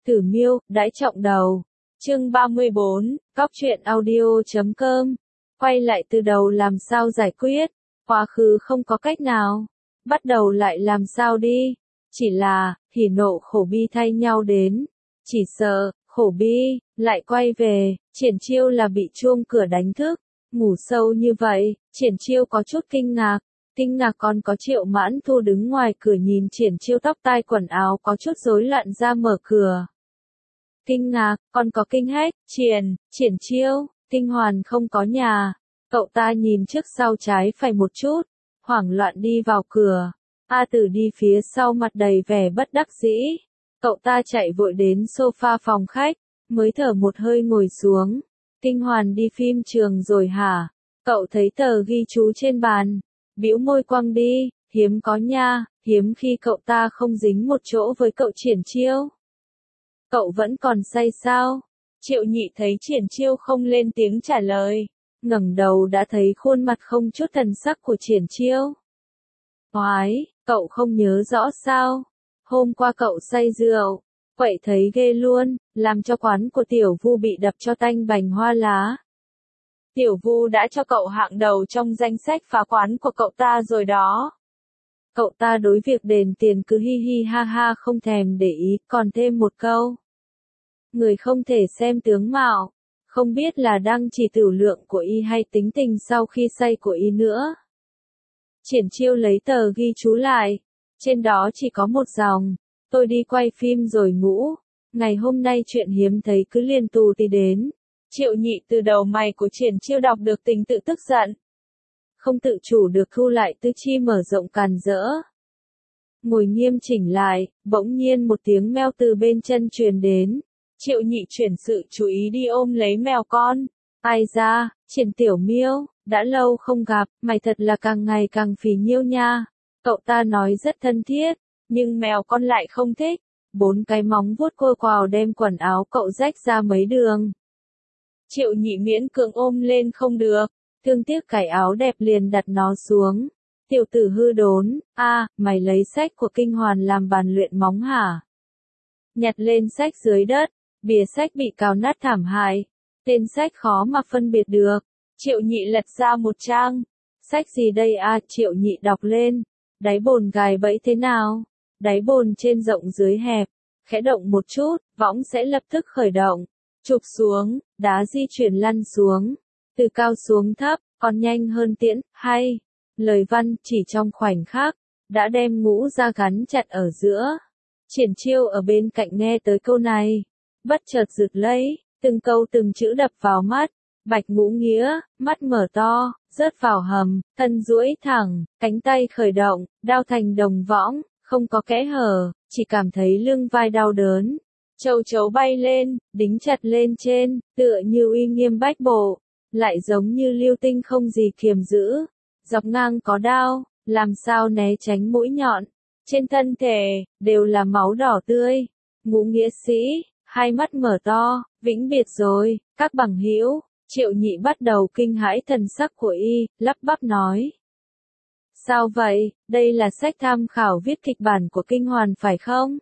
Tử Miêu, đãi trọng đầu. Chương 34, Cóc truyện audio.com. Quay lại từ đầu làm sao giải quyết? Quá khứ không có cách nào. Bắt đầu lại làm sao đi? Chỉ là, hỉ nộ khổ bi thay nhau đến. Chỉ sợ, khổ bi, lại quay về, Triển Chiêu là bị chuông cửa đánh thức. Ngủ sâu như vậy, Triển Chiêu có chút kinh ngạc. Kinh ngạc còn có Triệu Mãn Thu đứng ngoài cửa nhìn Triển Chiêu tóc tai quần áo có chút rối loạn ra mở cửa. Kinh ngạc, còn có kinh hách, Triển Chiêu, Tinh Hoàn không có nhà. Cậu ta nhìn trước sau trái phải một chút, hoảng loạn đi vào cửa. A Tử đi phía sau mặt đầy vẻ bất đắc dĩ. Cậu ta chạy vội đến sofa phòng khách, mới thở một hơi ngồi xuống. Tinh Hoàn đi phim trường rồi hả? Cậu thấy tờ ghi chú trên bàn, bĩu môi quăng đi, hiếm có nha, hiếm khi cậu ta không dính một chỗ với cậu Triển Chiêu. Cậu vẫn còn say sao? Triệu Nhị thấy Triển Chiêu không lên tiếng trả lời, ngẩng đầu đã thấy khuôn mặt không chút thần sắc của Triển Chiêu. Oái, cậu không nhớ rõ sao? Hôm qua cậu say rượu, quậy thấy ghê luôn, làm cho quán của Tiểu Vu bị đập cho tanh bành hoa lá. Tiểu Vu đã cho cậu hạng đầu trong danh sách phá quán của cậu ta rồi đó. Cậu ta đối việc đền tiền cứ hi hi ha ha không thèm để ý, còn thêm một câu. Người không thể xem tướng mạo, không biết là đang chỉ tiểu lượng của y hay tính tình sau khi say của y nữa. Triển Chiêu lấy tờ ghi chú lại, trên đó chỉ có một dòng, tôi đi quay phim rồi ngủ, ngày hôm nay chuyện hiếm thấy cứ liên tù tì đến. Triệu Nhị từ đầu mày của Triển Chiêu đọc được tình tự tức giận. Không tự chủ được thu lại tứ chi mở rộng càn rỡ. Ngồi nghiêm chỉnh lại, bỗng nhiên một tiếng meo từ bên chân truyền đến. Triệu Nhị chuyển sự chú ý đi ôm lấy mèo con. Ai ra, Triển Tiểu Miêu, đã lâu không gặp, mày thật là càng ngày càng phì nhiêu nha. Cậu ta nói rất thân thiết, nhưng mèo con lại không thích. 4 cái móng vuốt cô quào đem quần áo cậu rách ra mấy đường. Triệu Nhị miễn cưỡng ôm lên không được, thương tiếc cái áo đẹp liền đặt nó xuống. Tiểu tử hư đốn, mày lấy sách của Kinh Hoàn làm bàn luyện móng hả? Nhặt lên sách dưới đất, bìa sách bị cào nát thảm hại. Tên sách khó mà phân biệt được. Triệu Nhị lật ra một trang. Sách gì đây Triệu Nhị đọc lên. Đáy bồn gài bẫy thế nào? Đáy bồn trên rộng dưới hẹp. Khẽ động một chút, võng sẽ lập tức khởi động. Chụp xuống, đá di chuyển lăn xuống. Từ cao xuống thấp, còn nhanh hơn tiễn, hay. Lời văn chỉ trong khoảnh khắc, đã đem ngũ ra gắn chặt ở giữa. Triển Chiêu ở bên cạnh nghe tới câu này. Bất chợt rực lấy, từng câu từng chữ đập vào mắt. Bạch Ngũ Nghĩa, mắt mở to, rớt vào hầm, thân duỗi thẳng, cánh tay khởi động, đao thành đồng võng, không có kẽ hở, chỉ cảm thấy lưng vai đau đớn. Châu chấu bay lên, đính chặt lên trên, tựa như uy nghiêm bách bộ, lại giống như lưu tinh không gì kiềm giữ. Dọc ngang có đao, làm sao né tránh mũi nhọn. Trên thân thể, đều là máu đỏ tươi. Ngũ Nghĩa sĩ, hai mắt mở to, vĩnh biệt rồi, các bằng hữu. Triệu Nhị bắt đầu kinh hãi thần sắc của y, lắp bắp nói. Sao vậy, đây là sách tham khảo viết kịch bản của Kinh Hoàn phải không?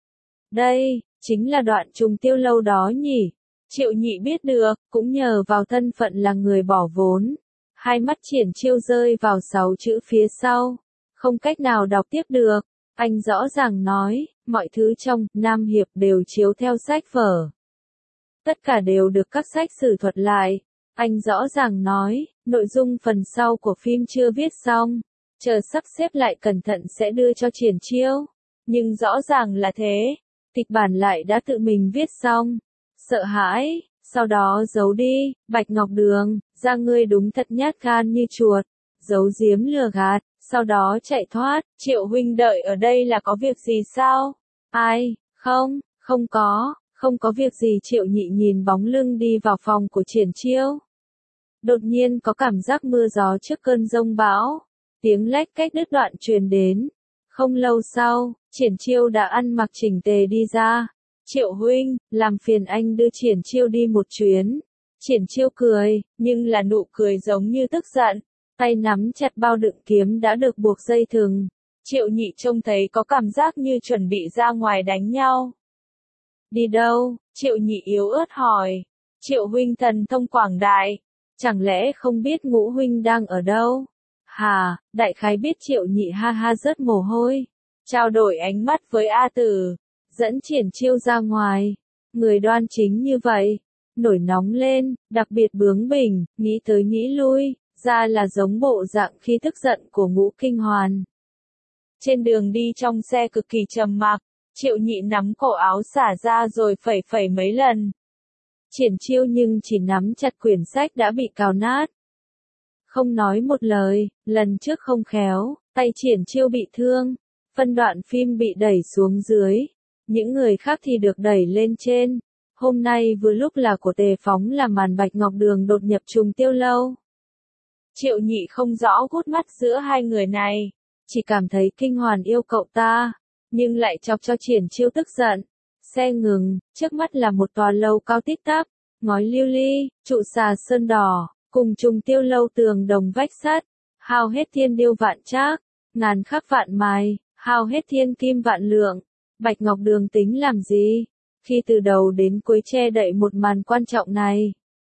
Đây, chính là đoạn trùng tiêu lâu đó nhỉ? Triệu Nhị biết được, cũng nhờ vào thân phận là người bỏ vốn. Hai mắt Triển Chiêu rơi vào 6 chữ phía sau. Không cách nào đọc tiếp được. Anh rõ ràng nói, mọi thứ trong Nam Hiệp đều chiếu theo sách vở. Tất cả đều được các sách sử thuật lại. Anh rõ ràng nói, nội dung phần sau của phim chưa viết xong. Chờ sắp xếp lại cẩn thận sẽ đưa cho Triển Chiêu. Nhưng rõ ràng là thế. Kịch bản lại đã tự mình viết xong. Sợ hãi, sau đó giấu đi. Bạch Ngọc Đường, ra ngươi đúng thật nhát gan như chuột. Giấu giếm lừa gạt, sau đó chạy thoát. Triệu huynh đợi ở đây là có việc gì sao? Ai, không có việc gì. Triệu Nhị nhìn bóng lưng đi vào phòng của Triển Chiêu. Đột nhiên có cảm giác mưa gió trước cơn giông bão. Tiếng lách cách đứt đoạn truyền đến. Không lâu sau, Triển Chiêu đã ăn mặc chỉnh tề đi ra. Triệu huynh, làm phiền anh đưa Triển Chiêu đi một chuyến. Triển Chiêu cười, nhưng là nụ cười giống như tức giận. Tay nắm chặt bao đựng kiếm đã được buộc dây thừng. Triệu Nhị trông thấy có cảm giác như chuẩn bị ra ngoài đánh nhau. Đi đâu? Triệu Nhị yếu ớt hỏi. Triệu huynh thần thông quảng đại. Chẳng lẽ không biết Ngũ huynh đang ở đâu? Hà, đại khái biết Triệu Nhị ha ha rớt mồ hôi. Trao đổi ánh mắt với A Tử. Dẫn Triển Chiêu ra ngoài. Người đoan chính như vậy. Nổi nóng lên, đặc biệt bướng bỉnh, nghĩ tới nghĩ lui, ra là giống bộ dạng khi tức giận của Ngũ Kinh Hoàn. Trên đường đi trong xe cực kỳ trầm mặc, Triệu Nhị nắm cổ áo xả ra rồi phẩy phẩy mấy lần. Triển Chiêu nhưng chỉ nắm chặt quyển sách đã bị cào nát. Không nói một lời, lần trước không khéo, tay Triển Chiêu bị thương, phân đoạn phim bị đẩy xuống dưới, những người khác thì được đẩy lên trên. Hôm nay vừa lúc là của Tề Phóng làm màn Bạch Ngọc Đường đột nhập Trùng Tiêu Lâu. Triệu Nhị không rõ gút mắt giữa hai người này, chỉ cảm thấy Kinh Hoàn yêu cậu ta, nhưng lại chọc cho Triển Chiêu tức giận. Xe ngừng, trước mắt là một tòa lâu cao tít tắp, ngói lưu ly, trụ xà sơn đỏ, cùng Trùng Tiêu Lâu tường đồng vách sắt, hao hết thiên điêu vạn trác, ngàn khắc vạn mài, hao hết thiên kim vạn lượng. Bạch Ngọc Đường tính làm gì? Khi từ đầu đến cuối che đậy một màn quan trọng này.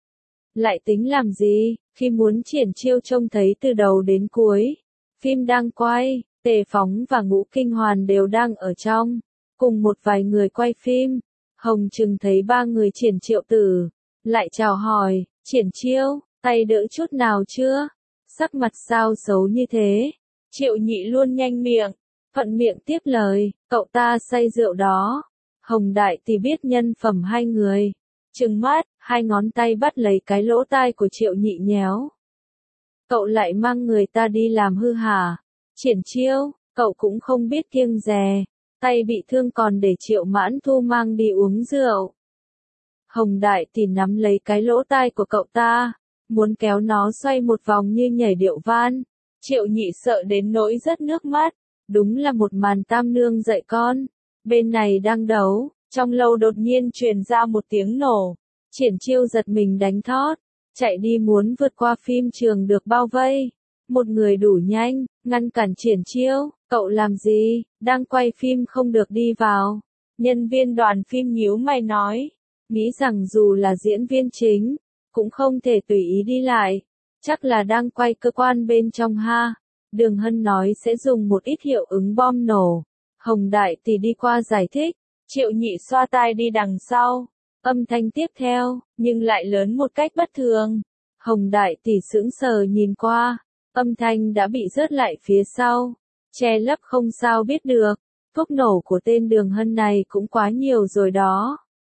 Lại tính làm gì, khi muốn Triển Chiêu trông thấy từ đầu đến cuối. Phim đang quay, Tề Phóng và Ngũ Kinh Hoàn đều đang ở trong, cùng một vài người quay phim. Hồng Trừng thấy ba người Triển Triệu Tử, lại chào hỏi, Triển Chiêu, tay đỡ chút nào chưa? Sắc mặt sao xấu như thế? Triệu Nhị luôn nhanh miệng, thuận miệng tiếp lời, cậu ta say rượu đó. Hồng Đại thì biết nhân phẩm hai người. Trừng mắt, hai ngón tay bắt lấy cái lỗ tai của Triệu Nhị nhéo. Cậu lại mang người ta đi làm hư hả? Triển Chiêu, cậu cũng không biết kiêng dè. Tay bị thương còn để Triệu Mãn Thu mang đi uống rượu. Hồng Đại thì nắm lấy cái lỗ tai của cậu ta, muốn kéo nó xoay một vòng như nhảy điệu van. Triệu Nhị sợ đến nỗi rớt nước mắt. Đúng là một màn tam nương dạy con. Bên này đang đấu, trong lâu đột nhiên truyền ra một tiếng nổ. Triển Chiêu giật mình đánh thót, chạy đi muốn vượt qua phim trường được bao vây. Một người đủ nhanh, ngăn cản Triển Chiêu, cậu làm gì, đang quay phim không được đi vào. Nhân viên đoàn phim nhíu mày nói, nghĩ rằng dù là diễn viên chính, cũng không thể tùy ý đi lại. Chắc là đang quay cơ quan bên trong ha. Đường Hân nói sẽ dùng một ít hiệu ứng bom nổ. Hồng Đại thì đi qua giải thích, Triệu Nhị xoa tai đi đằng sau, âm thanh tiếp theo, nhưng lại lớn một cách bất thường. Hồng Đại thì sững sờ nhìn qua, âm thanh đã bị rớt lại phía sau, che lấp không sao biết được, thuốc nổ của tên Đường Hân này cũng quá nhiều rồi đó.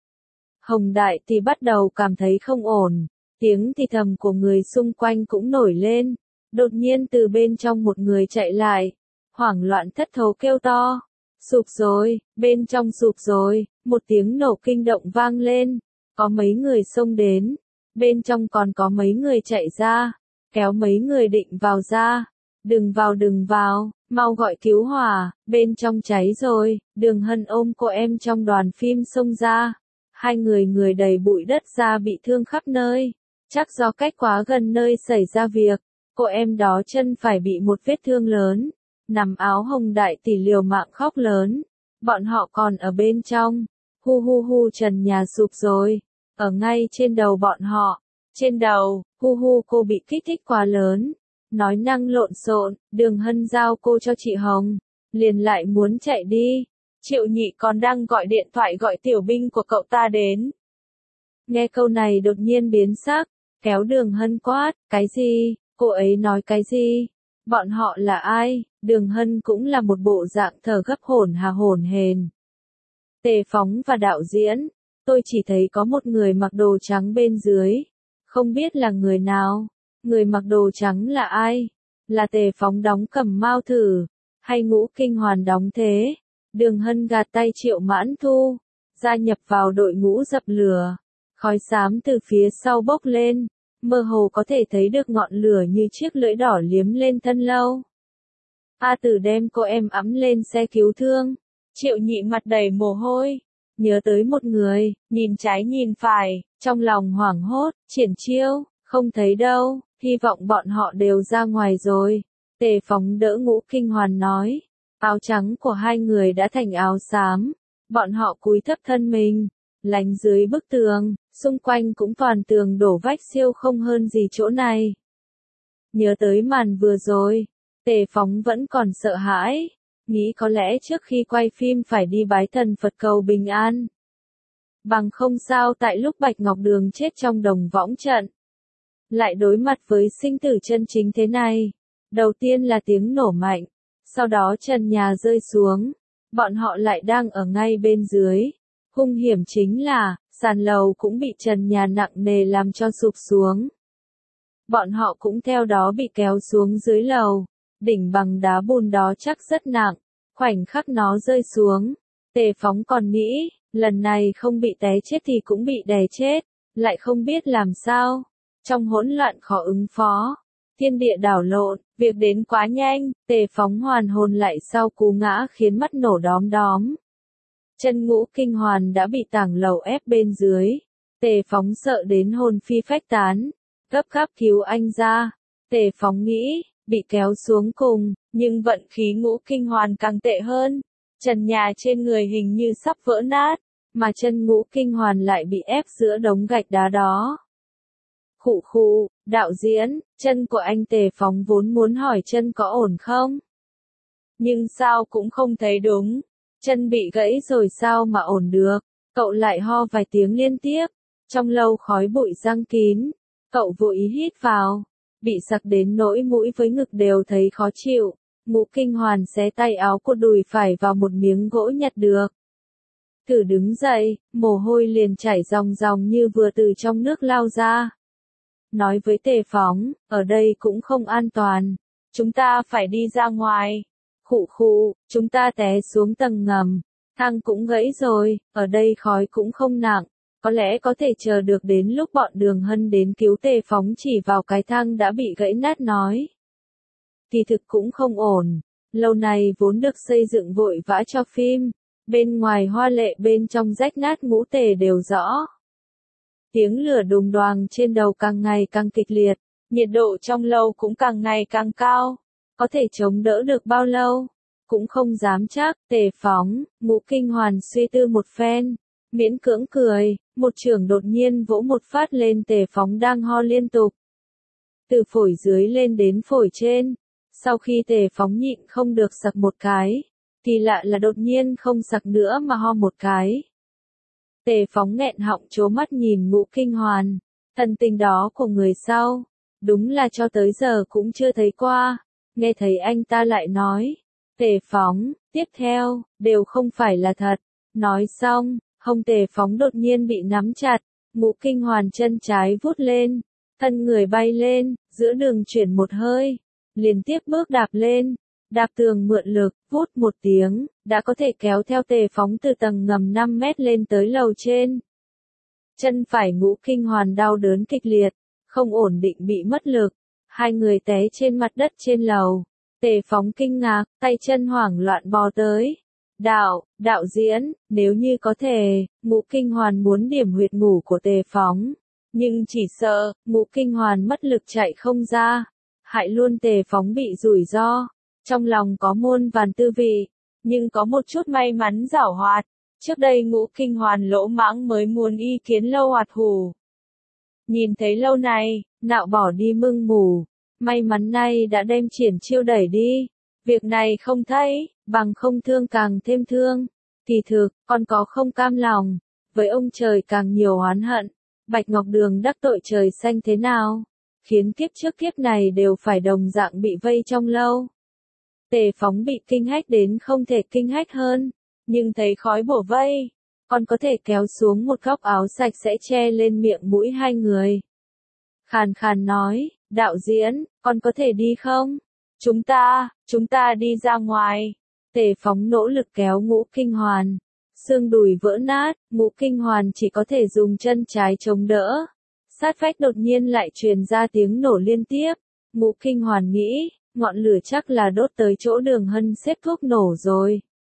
Hồng Đại thì bắt đầu cảm thấy không ổn, tiếng thì thầm của người xung quanh cũng nổi lên, đột nhiên từ bên trong một người chạy lại, hoảng loạn thất thố kêu to. Sụp rồi, bên trong sụp rồi, một tiếng nổ kinh động vang lên, có mấy người xông đến, bên trong còn có mấy người chạy ra, kéo mấy người định vào ra, đừng vào, mau gọi cứu hỏa, bên trong cháy rồi. Đường Hân ôm cô em trong đoàn phim xông ra, hai người đầy bụi đất ra bị thương khắp nơi, chắc do cách quá gần nơi xảy ra việc, cô em đó chân phải bị một vết thương lớn. Nằm áo Hồng Đại tỷ liều mạng khóc lớn, bọn họ còn ở bên trong, hu trần nhà sụp rồi, ở ngay trên đầu bọn họ, trên đầu, hu cô bị kích thích quá lớn, nói năng lộn xộn. Đường Hân giao cô cho chị Hồng, liền lại muốn chạy đi. Triệu Nhị còn đang gọi điện thoại gọi tiểu binh của cậu ta đến. Nghe câu này đột nhiên biến sắc, kéo Đường Hân quát, cái gì, cô ấy nói cái gì, bọn họ là ai? Đường Hân cũng là một bộ dạng thở gấp hổn hển. Tề Phóng và đạo diễn, tôi chỉ thấy có một người mặc đồ trắng bên dưới, không biết là người nào. Người mặc đồ trắng là ai? Là Tề Phóng đóng Cẩm Mao Thử, hay Ngũ Kinh Hoàn đóng thế? Đường Hân gạt tay Triệu Mãn Thu, gia nhập vào đội ngũ dập lửa. Khói xám từ phía sau bốc lên, mơ hồ có thể thấy được ngọn lửa như chiếc lưỡi đỏ liếm lên thân lâu. A Tử đem cô em ẵm lên xe cứu thương. Triệu Nhị mặt đầy mồ hôi, nhớ tới một người, nhìn trái nhìn phải, trong lòng hoảng hốt. Triển Chiêu, không thấy đâu, hy vọng bọn họ đều ra ngoài rồi. Tề Phóng đỡ Ngũ Kinh Hoàn nói, áo trắng của hai người đã thành áo xám, Bọn họ cúi thấp thân mình, lánh dưới bức tường, xung quanh cũng toàn tường đổ vách siêu không hơn gì chỗ này. Nhớ tới màn vừa rồi, Tề Phóng vẫn còn sợ hãi, nghĩ có lẽ trước khi quay phim phải đi bái thần Phật cầu bình an. Bằng không sao tại lúc Bạch Ngọc Đường chết trong đồng võng trận, lại đối mặt với sinh tử chân chính thế này. Đầu tiên là tiếng nổ mạnh, sau đó trần nhà rơi xuống, bọn họ lại đang ở ngay bên dưới. Hung hiểm chính là, sàn lầu cũng bị trần nhà nặng nề làm cho sụp xuống. Bọn họ cũng theo đó bị kéo xuống dưới lầu, đỉnh bằng đá bùn đó chắc rất nặng, khoảnh khắc nó rơi xuống. Tề Phóng còn nghĩ, lần này không bị té chết thì cũng bị đè chết, lại không biết làm sao. Trong hỗn loạn khó ứng phó, thiên địa đảo lộn, việc đến quá nhanh, Tề Phóng hoàn hồn lại sau cú ngã khiến mắt nổ đóm đóm. Chân Ngũ Kinh Hoàn đã bị tảng lầu ép bên dưới, Tề Phóng sợ đến hồn phi phách tán, gấp gáp cứu anh ra. Tề Phóng nghĩ, bị kéo xuống cùng, nhưng vận khí Ngũ Kinh Hoàn càng tệ hơn. Trần nhà trên người hình như sắp vỡ nát, mà chân Ngũ Kinh Hoàn lại bị ép giữa đống gạch đá đó. Khụ khụ, đạo diễn, chân của anh Tề Phóng vốn muốn hỏi chân có ổn không? Nhưng sao cũng không thấy đúng. Chân bị gãy rồi sao mà ổn được? Cậu lại ho vài tiếng liên tiếp. Trong lâu khói bụi giăng kín. Cậu vội hít vào. Bị sặc đến nỗi mũi với ngực đều thấy khó chịu. Ngũ Kinh Hoàn xé tay áo của đùi phải vào một miếng gỗ nhặt được. Thử đứng dậy, mồ hôi liền chảy ròng ròng như vừa từ trong nước lao ra. Nói với Tề Phóng, ở đây cũng không an toàn. Chúng ta phải đi ra ngoài. Khụ khụ, chúng ta té xuống tầng ngầm. Thang cũng gãy rồi, ở đây khói cũng không nặng. Có lẽ có thể chờ được đến lúc bọn Đường Hân đến cứu. Tề Phóng chỉ vào cái thang đã bị gãy nát nói. Kỳ thực cũng không ổn. Lâu này vốn được xây dựng vội vã cho phim. Bên ngoài hoa lệ bên trong rách nát ngũ tề đều rõ. Tiếng lửa đùng đoàng trên đầu càng ngày càng kịch liệt, nhiệt độ trong lâu cũng càng ngày càng cao. Có thể chống đỡ được bao lâu? Cũng không dám chắc. Tề Phóng, Ngũ Kinh Hoàn suy tư một phen, miễn cưỡng cười, một chưởng đột nhiên vỗ một phát lên Tề Phóng đang ho liên tục. Từ phổi dưới lên đến phổi trên. Sau khi Tề Phóng nhịn không được sặc một cái, kỳ lạ là đột nhiên không sặc nữa mà ho một cái. Tề Phóng nghẹn họng trố mắt nhìn Ngũ Kinh Hoàn, thần tình đó của người sau, đúng là cho tới giờ cũng chưa thấy qua. Nghe thấy anh ta lại nói, Tề Phóng, tiếp theo, đều không phải là thật. Nói xong, hông Tề Phóng đột nhiên bị nắm chặt, Ngũ Kinh Hoàn chân trái vút lên, thân người bay lên, giữa đường chuyển một hơi, liên tiếp bước đạp lên, đạp tường mượn lực, vút một tiếng, đã có thể kéo theo Tề Phóng từ tầng ngầm 5 mét lên tới lầu trên. Chân phải Ngũ Kinh Hoàn đau đớn kịch liệt, không ổn định bị mất lực, hai người té trên mặt đất trên lầu. Tề Phóng kinh ngạc, tay chân hoảng loạn bò tới. Đạo diễn, nếu như có thể, Ngũ Kinh Hoàn muốn điểm huyệt ngủ của Tề Phóng. Nhưng chỉ sợ, Ngũ Kinh Hoàn mất lực chạy không ra. Hại luôn Tề Phóng bị rủi ro. Trong lòng có muôn vàn tư vị, nhưng có một chút may mắn giảo hoạt. Trước đây Ngũ Kinh Hoàn lỗ mãng mới muốn y kiến lâu hoạt hủ. Nhìn thấy lâu này, nạo bỏ đi mưng mù. May mắn nay đã đem triển chiêu đẩy đi. Việc này không thấy, bằng không thương càng thêm thương. Kỳ thực, còn có không cam lòng. Với ông trời càng nhiều oán hận. Bạch Ngọc Đường đắc tội trời xanh thế nào? Khiến kiếp trước kiếp này đều phải đồng dạng bị vây trong lâu. Tề Phóng bị kinh hách đến không thể kinh hách hơn. Nhưng thấy khói bổ vây, còn có thể kéo xuống một góc áo sạch sẽ che lên miệng mũi hai người. Khàn khàn nói, đạo diễn, con có thể đi không? Chúng ta đi ra ngoài. Tề Phóng nỗ lực kéo Ngũ Kinh Hoàn. Xương đùi vỡ nát, Ngũ Kinh Hoàn chỉ có thể dùng chân trái chống đỡ. Sát vách đột nhiên lại truyền ra tiếng nổ liên tiếp. Ngũ Kinh Hoàn nghĩ, ngọn lửa chắc là đốt tới chỗ Đường Hân xếp thuốc nổ rồi.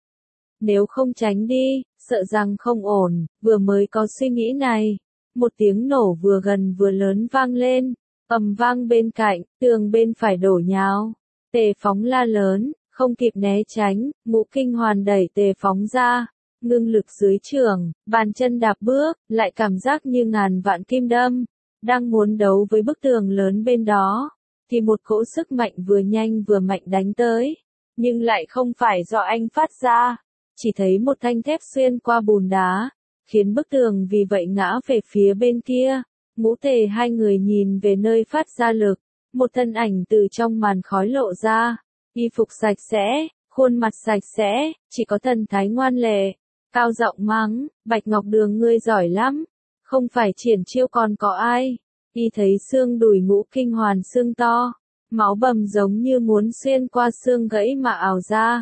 Nếu không tránh đi, sợ rằng không ổn, vừa mới có suy nghĩ này. Một tiếng nổ vừa gần vừa lớn vang lên, ầm vang bên cạnh, tường bên phải đổ nhào. Tề Phóng la lớn, không kịp né tránh, Ngũ Kinh Hoàn đẩy Tề Phóng ra. ngưng lực dưới chưởng, bàn chân đạp bước, lại cảm giác như ngàn vạn kim đâm, đang muốn đấu với bức tường lớn bên đó, thì một cỗ sức mạnh vừa nhanh vừa mạnh đánh tới, nhưng lại không phải do anh phát ra, chỉ thấy một thanh thép xuyên qua bùn đá, khiến bức tường vì vậy ngã về phía bên kia. Ngũ Tề hai người nhìn về nơi phát ra lực, một thân ảnh từ trong màn khói lộ ra, y phục sạch sẽ, khuôn mặt sạch sẽ, chỉ có thần thái ngoan lệ, cao giọng mắng, Bạch Ngọc Đường ngươi giỏi lắm, không phải Triển Chiêu còn có ai. Y thấy xương đùi Ngũ Kinh Hoàn sưng to, máu bầm giống như muốn xuyên qua xương gãy mà ào ra.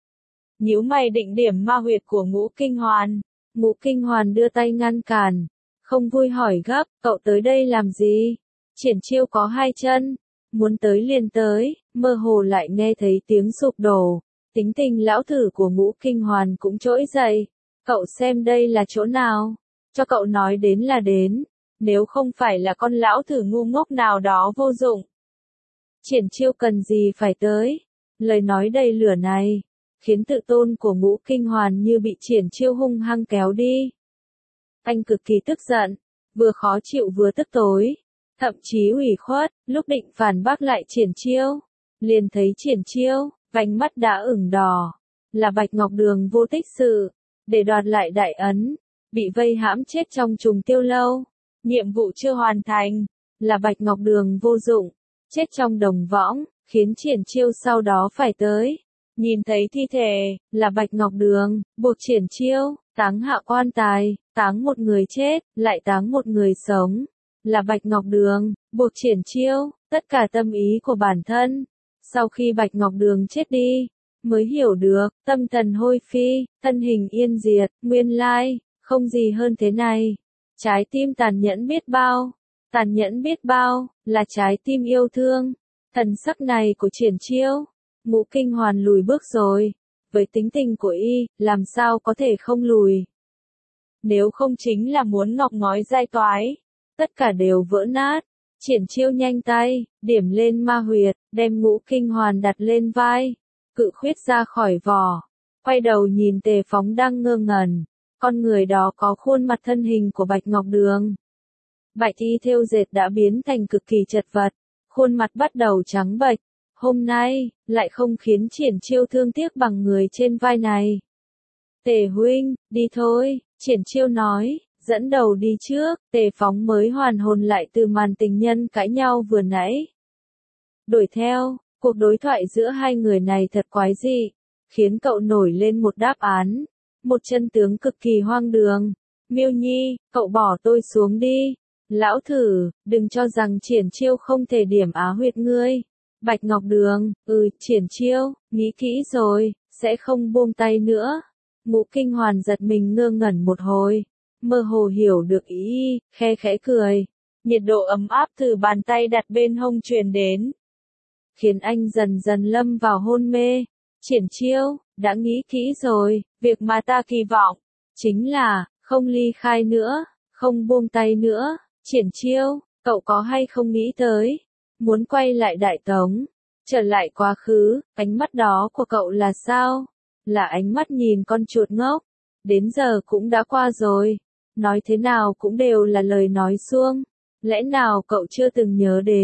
Nhíu mày định điểm ma huyệt của Ngũ Kinh Hoàn, Ngũ Kinh Hoàn đưa tay ngăn cản, không vui hỏi gấp, cậu tới đây làm gì? Triển Chiêu có hai chân, muốn tới liền tới, mơ hồ lại nghe thấy tiếng sụp đổ, tính tình lão thử của Ngũ Kinh Hoàn cũng trỗi dậy, cậu xem đây là chỗ nào, cho cậu nói đến là đến, nếu không phải là con lão thử ngu ngốc nào đó vô dụng. Triển Chiêu cần gì phải tới, lời nói đầy lửa này, khiến tự tôn của Ngũ Kinh Hoàn như bị Triển Chiêu hung hăng kéo đi. Anh cực kỳ tức giận, vừa khó chịu vừa tức tối, thậm chí ủy khuất, lúc định phản bác lại Triển Chiêu, liền thấy Triển Chiêu, vành mắt đã ửng đỏ, là Bạch Ngọc Đường vô tích sự, để đoạt lại đại ấn, bị vây hãm chết trong trùng tiêu lâu, nhiệm vụ chưa hoàn thành, là Bạch Ngọc Đường vô dụng, chết trong đồng võng, khiến Triển Chiêu sau đó phải tới, nhìn thấy thi thể, là Bạch Ngọc Đường, buộc Triển Chiêu, táng hạ quan tài, táng một người chết, lại táng một người sống, là Bạch Ngọc Đường, buộc Triển Chiêu, tất cả tâm ý của bản thân. Sau khi Bạch Ngọc Đường chết đi, mới hiểu được, tâm thần hôi phi, thân hình yên diệt, nguyên lai, không gì hơn thế này. Trái tim tàn nhẫn biết bao, là trái tim yêu thương. Thần sắc này của Triển Chiêu, Ngũ Kinh Hoàn lùi bước rồi, với tính tình của y, làm sao có thể không lùi. Nếu không chính là muốn ngọc ngói giai toái, tất cả đều vỡ nát. Triển Chiêu nhanh tay, điểm lên ma huyệt, đem Ngũ Kinh Hoàn đặt lên vai, cự khuyết ra khỏi vỏ, quay đầu nhìn Tề Phóng đang ngơ ngẩn, con người đó có khuôn mặt thân hình của Bạch Ngọc Đường. Bạch y thêu dệt đã biến thành cực kỳ chật vật, khuôn mặt bắt đầu trắng bệch, hôm nay, lại không khiến Triển Chiêu thương tiếc bằng người trên vai này. Tề huynh, đi thôi, Triển Chiêu nói, dẫn đầu đi trước, Tề Phóng mới hoàn hồn lại từ màn tình nhân cãi nhau vừa nãy. Đuổi theo, cuộc đối thoại giữa hai người này thật quái dị, khiến cậu nổi lên một đáp án, một chân tướng cực kỳ hoang đường. Miêu Nhi, cậu bỏ tôi xuống đi. Lão thử, đừng cho rằng Triển Chiêu không thể điểm á huyệt ngươi. Bạch Ngọc Đường, Triển Chiêu, nghĩ kỹ rồi, sẽ không buông tay nữa. Ngũ Kinh Hoàn giật mình ngơ ngẩn một hồi, mơ hồ hiểu được ý, khe khẽ cười. Nhiệt độ ấm áp từ bàn tay đặt bên hông truyền đến, khiến anh dần dần lâm vào hôn mê. Triển Chiêu, đã nghĩ kỹ rồi, việc mà ta kỳ vọng, chính là, không ly khai nữa, không buông tay nữa. Triển Chiêu, cậu có hay không nghĩ tới, muốn quay lại Đại Tống, trở lại quá khứ, ánh mắt đó của cậu là sao? Là ánh mắt nhìn con chuột ngốc, đến giờ cũng đã qua rồi, nói thế nào cũng đều là lời nói suông, lẽ nào cậu chưa từng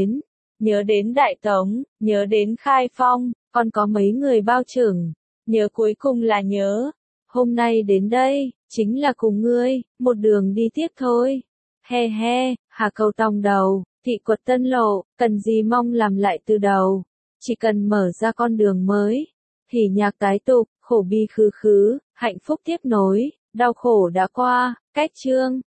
nhớ đến Đại Tống, nhớ đến Khai Phong, còn có mấy người bao trưởng, nhớ cuối cùng là nhớ, hôm nay đến đây, chính là cùng ngươi, một đường đi tiếp thôi. He he, Hà Cầu tòng đầu, thị quật tân lộ, cần gì mong làm lại từ đầu, chỉ cần mở ra con đường mới, thì nhạc tái tục, khổ bi khứ khứ, hạnh phúc tiếp nối, đau khổ đã qua, cách chương.